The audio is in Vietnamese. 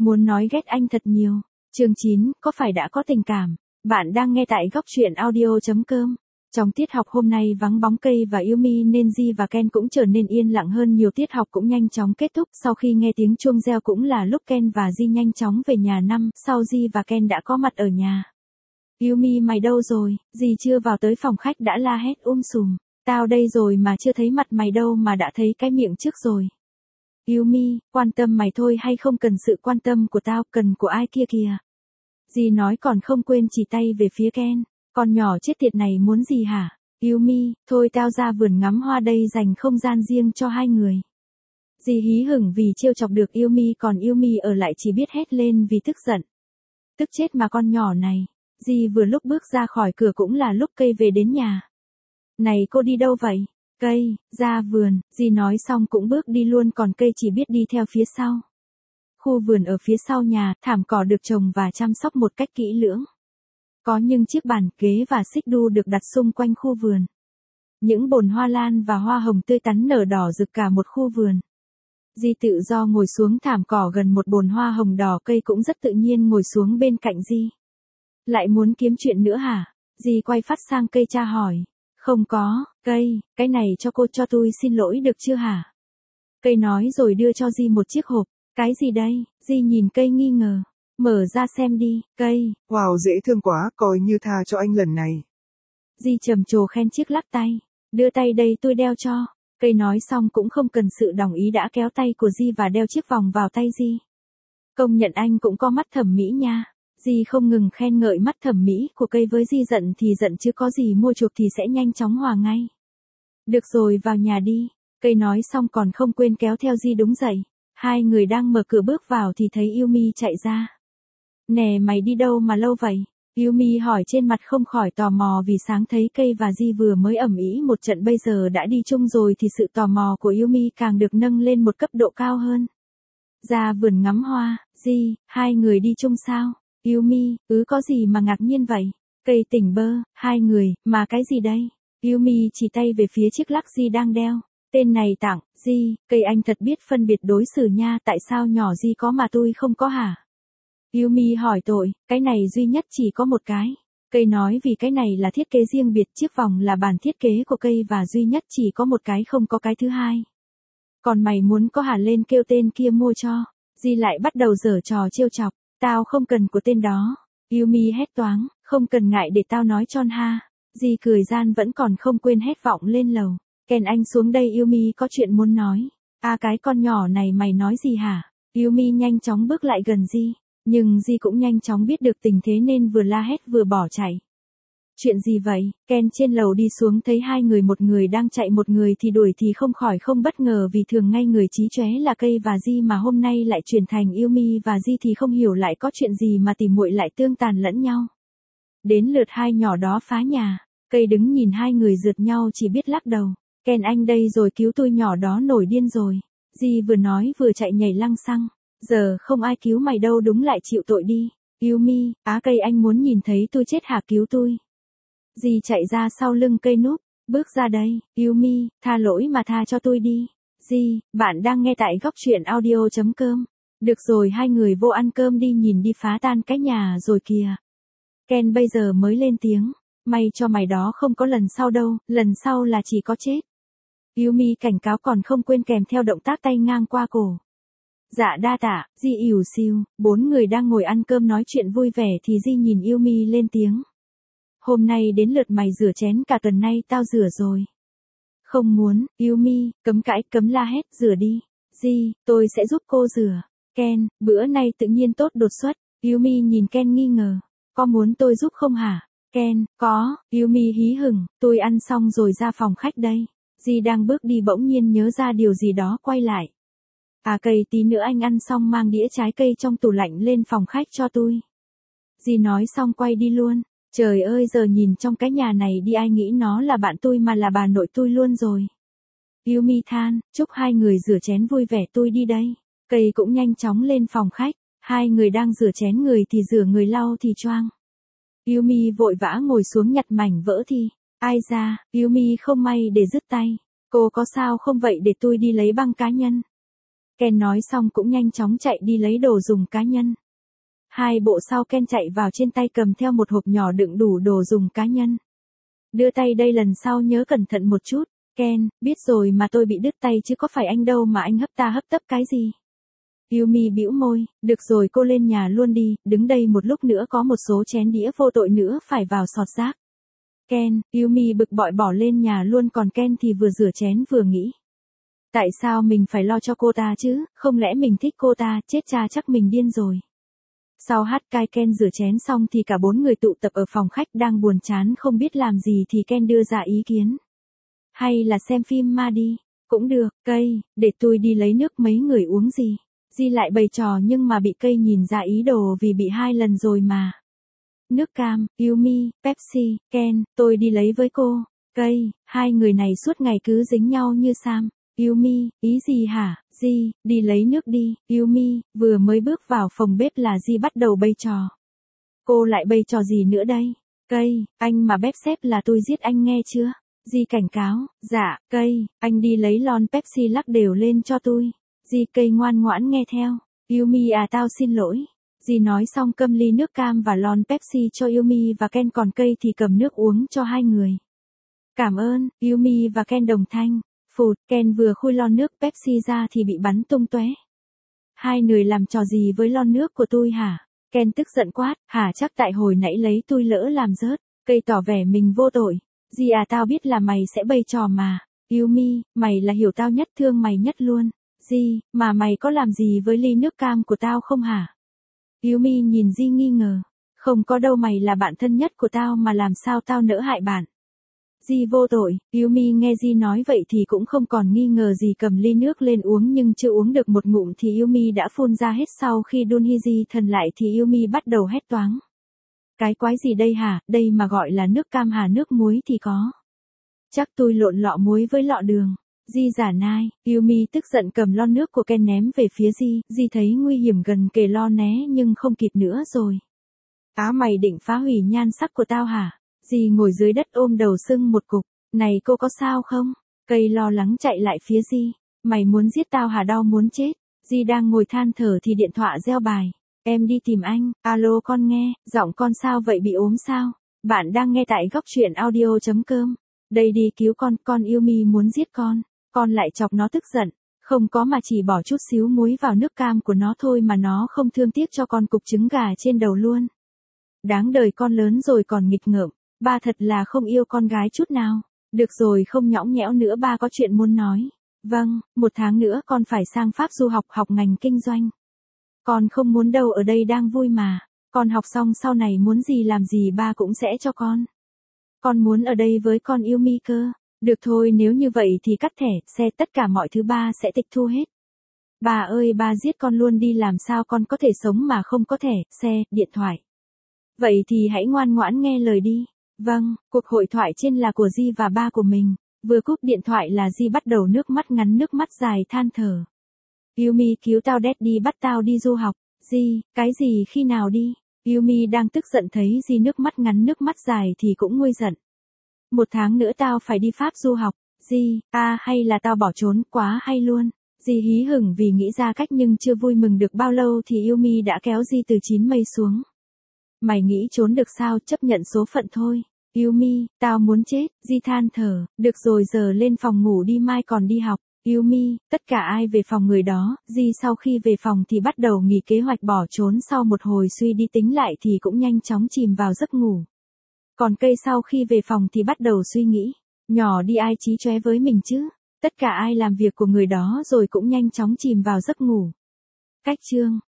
Muốn nói ghét anh thật nhiều. Chương 9, có phải đã có tình cảm? Bạn đang nghe tại góc truyện audio.com. Trong tiết học hôm nay vắng bóng Cây và Yumi nên Ji và Ken cũng trở nên yên lặng hơn nhiều, tiết học cũng nhanh chóng kết thúc. Sau khi nghe tiếng chuông reo cũng là lúc Ken và Ji nhanh chóng về nhà. Sau Ji và Ken đã có mặt ở nhà. Yumi mày đâu rồi? Ji chưa vào tới phòng khách đã la hét sùm. Tao đây rồi mà chưa thấy mặt mày đâu mà đã thấy cái miệng trước rồi. Yumi, quan tâm mày thôi hay không cần sự quan tâm của tao, cần của ai kia kìa. Ji nói còn không quên chỉ tay về phía Ken. Con nhỏ chết tiệt này muốn gì hả? Yumi, thôi tao ra vườn ngắm hoa đây, dành không gian riêng cho hai người. Ji hí hửng vì trêu chọc được Yumi, còn Yumi ở lại chỉ biết hét lên vì tức giận. Tức chết mà con nhỏ này. Ji vừa lúc bước ra khỏi cửa cũng là lúc Cây về đến nhà. Này cô đi đâu vậy? Cây, ra vườn, Ji nói xong cũng bước đi luôn, còn Cây chỉ biết đi theo phía sau. Khu vườn ở phía sau nhà, thảm cỏ được trồng và chăm sóc một cách kỹ lưỡng. Có những chiếc bàn, ghế và xích đu được đặt xung quanh khu vườn. Những bồn hoa lan và hoa hồng tươi tắn nở đỏ rực cả một khu vườn. Ji tự do ngồi xuống thảm cỏ gần một bồn hoa hồng đỏ, Cây cũng rất tự nhiên ngồi xuống bên cạnh Ji. Lại muốn kiếm chuyện nữa hả? Ji quay phát sang Cây tra hỏi. Không có, Cây, cái này cho tôi xin lỗi được chưa hả? Cây nói rồi đưa cho Ji một chiếc hộp. Cái gì đây? Ji nhìn Cây nghi ngờ. Mở ra xem đi, Cây. Wow, dễ thương quá, coi như tha cho anh lần này. Ji trầm trồ khen chiếc lắc tay. Đưa tay đây tôi đeo cho. Cây nói xong cũng không cần sự đồng ý đã kéo tay của Ji và đeo chiếc vòng vào tay Ji. Công nhận anh cũng có mắt thẩm mỹ nha. Ji không ngừng khen ngợi mắt thẩm mỹ của Cây, với Ji giận thì giận chứ có gì mua chuộc thì sẽ nhanh chóng hòa ngay. Được rồi, vào nhà đi. Cây nói xong còn không quên kéo theo Ji đứng dậy. Hai người đang mở cửa bước vào thì thấy Yumi chạy ra. Nè mày đi đâu mà lâu vậy? Yumi hỏi, trên mặt không khỏi tò mò vì sáng thấy Cây và Ji vừa mới ầm ĩ một trận, bây giờ đã đi chung rồi thì sự tò mò của Yumi càng được nâng lên một cấp độ cao hơn. Ra vườn ngắm hoa, Ji, hai người đi chung sao? Yumi, có gì mà ngạc nhiên vậy? Cây tỉnh bơ, hai người, mà cái gì đây? Yumi chỉ tay về phía chiếc lắc Ji đang đeo. Tên này tặng, Ji, Cây anh thật biết phân biệt đối xử nha, tại sao nhỏ Ji có mà tôi không có hả? Yumi hỏi tội, cái này duy nhất chỉ có một cái. Cây nói vì cái này là thiết kế riêng biệt, chiếc vòng là bản thiết kế của Cây và duy nhất chỉ có một cái, không có cái thứ hai. Còn mày muốn có hả, lên kêu tên kia mua cho. Ji lại bắt đầu giở trò trêu chọc, tao không cần của tên đó. Yumi hét toáng, không cần ngại để tao nói tròn ha. Ji cười gian vẫn còn không quên hét vọng lên lầu. Ken anh xuống đây, Yumi có chuyện muốn nói. Cái con nhỏ này mày nói gì hả? Yumi nhanh chóng bước lại gần Ji. Nhưng Ji cũng nhanh chóng biết được tình thế nên vừa la hét vừa bỏ chạy. Chuyện gì vậy? Ken trên lầu đi xuống thấy hai người, một người đang chạy một người thì đuổi, thì không khỏi không bất ngờ vì thường ngay người chí chóe là Cây và Ji mà hôm nay lại chuyển thành Yumi và Ji, thì không hiểu lại có chuyện gì mà tỉ muội lại tương tàn lẫn nhau. Đến lượt hai nhỏ đó phá nhà. Cây đứng nhìn hai người rượt nhau chỉ biết lắc đầu. Ken anh đây rồi, cứu tôi, nhỏ đó nổi điên rồi. Ji vừa nói vừa chạy nhảy lăng xăng. Giờ không ai cứu mày đâu, đúng lại chịu tội đi. Yumi, Cây anh muốn nhìn thấy tôi chết hả, cứu tôi. Ji chạy ra sau lưng Cây núp, bước ra đây. Yumi, tha lỗi mà tha cho tôi đi. Ji, bạn đang nghe tại góc truyện audio.com. Được rồi, hai người vô ăn cơm đi, nhìn đi phá tan cái nhà rồi kìa. Ken bây giờ mới lên tiếng. May cho mày đó không có lần sau đâu, lần sau là chỉ có chết. Yumi cảnh cáo còn không quên kèm theo động tác tay ngang qua cổ. Dạ đa tạ, Ji ỉu xìu. Bốn người đang ngồi ăn cơm nói chuyện vui vẻ thì Ji nhìn Yumi lên tiếng. Hôm nay đến lượt mày rửa chén, cả tuần nay tao rửa rồi. Không muốn, Yumi, cấm cãi, cấm la hét, rửa đi. Ji, tôi sẽ giúp cô rửa. Ken, bữa nay tự nhiên tốt đột xuất. Yumi nhìn Ken nghi ngờ. Có muốn tôi giúp không hả? Ken, có. Yumi hí hửng, tôi ăn xong rồi ra phòng khách đây. Ji đang bước đi bỗng nhiên nhớ ra điều gì đó quay lại. Cây, tí nữa anh ăn xong mang đĩa trái cây trong tủ lạnh lên phòng khách cho tôi. Ji nói xong quay đi luôn. Trời ơi, giờ nhìn trong cái nhà này đi, ai nghĩ nó là bạn tôi mà là bà nội tôi luôn rồi. Yumi than, chúc hai người rửa chén vui vẻ, tôi đi đây. Cây cũng nhanh chóng lên phòng khách. Hai người đang rửa chén, người thì rửa người lau thì choang. Yumi vội vã ngồi xuống nhặt mảnh vỡ thì. Ai da, Yumi không may để đứt tay. Cô có sao không vậy, để tôi đi lấy băng cá nhân. Ken nói xong cũng nhanh chóng chạy đi lấy đồ dùng cá nhân. 2 bộ sau Ken chạy vào trên tay cầm theo một hộp nhỏ đựng đủ đồ dùng cá nhân. Đưa tay đây lần sau nhớ cẩn thận một chút. Ken, biết rồi mà tôi bị đứt tay chứ có phải anh đâu mà anh hấp ta hấp tấp cái gì. Yumi bĩu môi, được rồi cô lên nhà luôn đi, đứng đây một lúc nữa có một số chén đĩa vô tội nữa phải vào sọt rác. Ken, Yumi bực bội bỏ lên nhà luôn còn Ken thì vừa rửa chén vừa nghĩ. Tại sao mình phải lo cho cô ta chứ, không lẽ mình thích cô ta, chết cha chắc mình điên rồi. Sau hát cai Ken rửa chén xong thì cả 4 người tụ tập ở phòng khách đang buồn chán không biết làm gì thì Ken đưa ra ý kiến. Hay là xem phim ma đi, cũng được, cây, để tôi đi lấy nước mấy người uống gì. Di lại bày trò nhưng mà bị cây nhìn ra ý đồ vì bị 2 lần rồi mà. Nước cam, Yumi, Pepsi, Ken, tôi đi lấy với cô. Cây, 2 người này suốt ngày cứ dính nhau như Sam. Yumi, ý gì hả, Di, đi lấy nước đi. Yumi, vừa mới bước vào phòng bếp là Di bắt đầu bày trò. Cô lại bày trò gì nữa đây? Cây, anh mà bếp xếp là tôi giết anh nghe chưa? Di cảnh cáo, dạ, cây, anh đi lấy lon Pepsi lắc đều lên cho tôi. Di cây ngoan ngoãn nghe theo. Yumi à tao xin lỗi. Di nói xong cầm ly nước cam và lon Pepsi cho Yumi và Ken còn cây thì cầm nước uống cho 2 người. Cảm ơn, Yumi và Ken đồng thanh. Phụt, Ken vừa khui lon nước Pepsi ra thì bị bắn tung tóe. 2 người làm trò gì với lon nước của tôi hả? Ken tức giận quát, hả chắc tại hồi nãy lấy tôi lỡ làm rớt. Cây tỏ vẻ mình vô tội. Di à tao biết là mày sẽ bày trò mà. Yumi, mày là hiểu tao nhất thương mày nhất luôn. Di, mà mày có làm gì với ly nước cam của tao không hả? Yumi nhìn Di nghi ngờ. Không có đâu mày là bạn thân nhất của tao mà làm sao tao nỡ hại bạn. Di vô tội, Yumi nghe Di nói vậy thì cũng không còn nghi ngờ gì cầm ly nước lên uống nhưng chưa uống được một ngụm thì Yumi đã phun ra hết sau khi Dunhiji thần lại thì Yumi bắt đầu hét toáng. Cái quái gì đây hả, đây mà gọi là nước cam hả nước muối thì có. Chắc tôi lộn lọ muối với lọ đường. Di giả nai, Yumi tức giận cầm lon nước của Ken ném về phía Di, Di thấy nguy hiểm gần kề lo né nhưng không kịp nữa rồi. Á mày định phá hủy nhan sắc của tao hả? Di ngồi dưới đất ôm đầu sưng một cục, này cô có sao không? Cây lo lắng chạy lại phía Di, mày muốn giết tao hả đau muốn chết? Di đang ngồi than thở thì điện thoại reo bài. Em đi tìm anh, alo con nghe, giọng con sao vậy bị ốm sao? Bạn đang nghe tại góc truyện audio.com. Đây đi cứu con Yumi muốn giết con lại chọc nó tức giận, không có mà chỉ bỏ chút xíu muối vào nước cam của nó thôi mà nó không thương tiếc cho con cục trứng gà trên đầu luôn. Đáng đời con lớn rồi còn nghịch ngợm, ba thật là không yêu con gái chút nào. Được rồi không nhõng nhẽo nữa ba có chuyện muốn nói. Vâng, 1 tháng nữa con phải sang Pháp du học ngành kinh doanh. Con không muốn đâu ở đây đang vui mà, con học xong sau này muốn gì làm gì ba cũng sẽ cho con. Con muốn ở đây với con Yumi cơ. Được thôi nếu như vậy thì cắt thẻ, xe tất cả mọi thứ ba sẽ tịch thu hết. Bà ơi ba giết con luôn đi làm sao con có thể sống mà không có thẻ, xe, điện thoại. Vậy thì hãy ngoan ngoãn nghe lời đi. Vâng, cuộc hội thoại trên là của Di và ba của mình. Vừa cúp điện thoại là Di bắt đầu nước mắt ngắn nước mắt dài than thở. Yumi cứu tao Daddy bắt tao đi du học. Di, cái gì khi nào đi? Yumi đang tức giận thấy Di nước mắt ngắn nước mắt dài thì cũng nguôi giận. 1 tháng nữa tao phải đi Pháp du học. Di, hay là tao bỏ trốn quá hay luôn. Di hí hửng vì nghĩ ra cách nhưng chưa vui mừng được bao lâu thì Yumi đã kéo Di từ 9 mây xuống. Mày nghĩ trốn được sao chấp nhận số phận thôi. Yumi, tao muốn chết. Di than thở, được rồi giờ lên phòng ngủ đi mai còn đi học. Yumi, tất cả ai về phòng người đó, Di sau khi về phòng thì bắt đầu nghỉ kế hoạch bỏ trốn sau một hồi suy đi tính lại thì cũng nhanh chóng chìm vào giấc ngủ. Còn cây sau khi về phòng thì bắt đầu suy nghĩ, nhỏ đi ai chí chóe với mình chứ, tất cả ai làm việc của người đó rồi cũng nhanh chóng chìm vào giấc ngủ. Cách chương